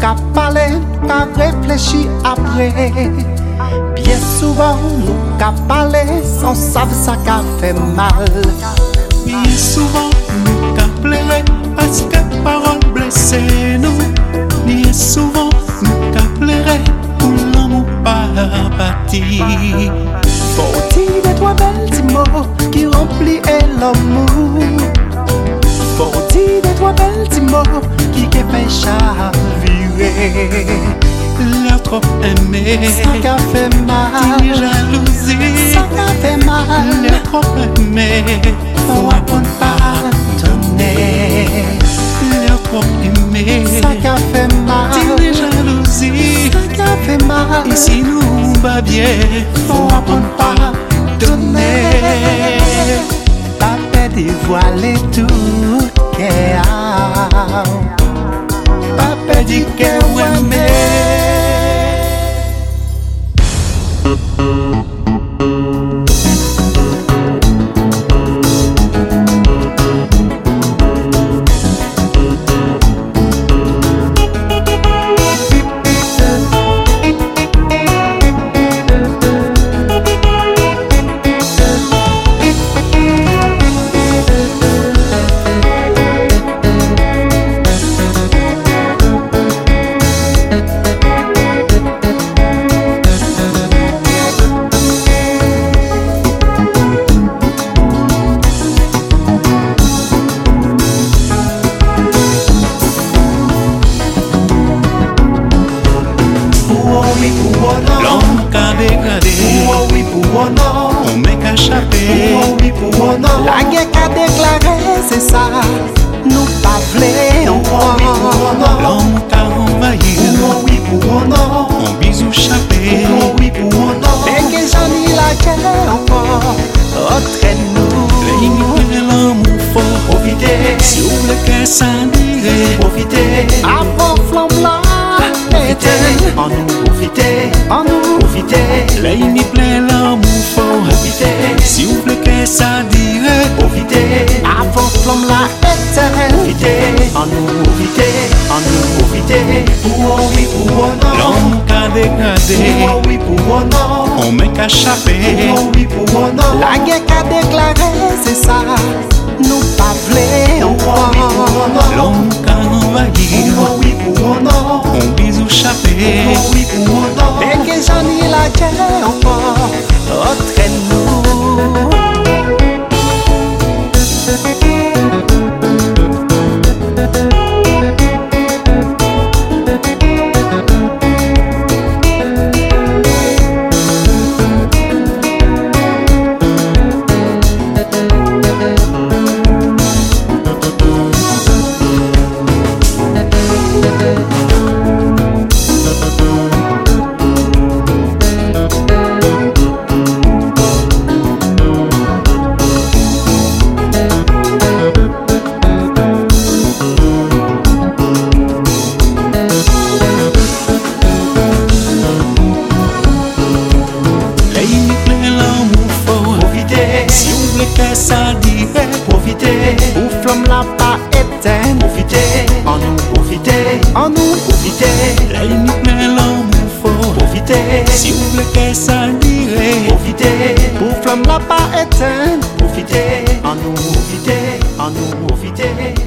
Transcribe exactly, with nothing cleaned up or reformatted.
qu'à parler, qu'à réfléchir après. Bien souvent, nous qu'à parler sans savoir ça qu'a fait mal. Bien souvent, nous qu'à pleurer parce que parole blessée nous. Bien souvent, nous qu'à pleurer pour l'amour pas bâti. Faut-il de toi belles mots qui remplissent l'amour? Faut-il de toi belles mots qui fait chavirer? L'air trop aimé, Ça qu'a fait mal. dit jalousie, Ça qu'a fait mal. l'air trop aimé, Faut apprendre pardonner. l'air trop aimé, Ça qu'a fait mal. dit jalousie, Ça qu'a fait mal. et si nous va bien, Faut apprendre pardonner. Pas peur dévoiler tout cœur. Pas peur dire que ouais mais. l'homme qu'a dégradé, on met qu'à chapper, La guerre qu'a déclaré, c'est ça. Nous pas v'lé encore. l'homme qu'a envahi, on bisou chapé, Et que j'en ai la guerre encore. Entraîne-nous. les l'amour fort, si vous voulez que ça dirait, Avant flamme là, éteint. En nous profiter, En nous. profiter, les ni plein l'amour fort, profiter, si vous voulez que ça dirait, profiter, Avant flamme là, éteint. profiter, en nous profiter, en nous profiter, pour oui, pour non, l'homme qu'a dégradé, pour oui, pour non, on met qu'à chapper, pour oui, pour non, La guerre qu'a déclaré, c'est ça. Nous pas v'lé encore. l'homme qu'a envahi, pour oui, pour non, on bisou chapé, pour oui, pour non, Et que j'en ai la guerre encore. Entraîne-nous. si vous voulez que ça dirait, profiter, Ou flamme là pas éteint. profiter, en nous profiter, En nous. profiter, les ni plein l'amour fort, profiter, si vous voulez que ça dirait, profiter, Ou flamme là pas éteint. profiter, en nous profiter, en nous profiter.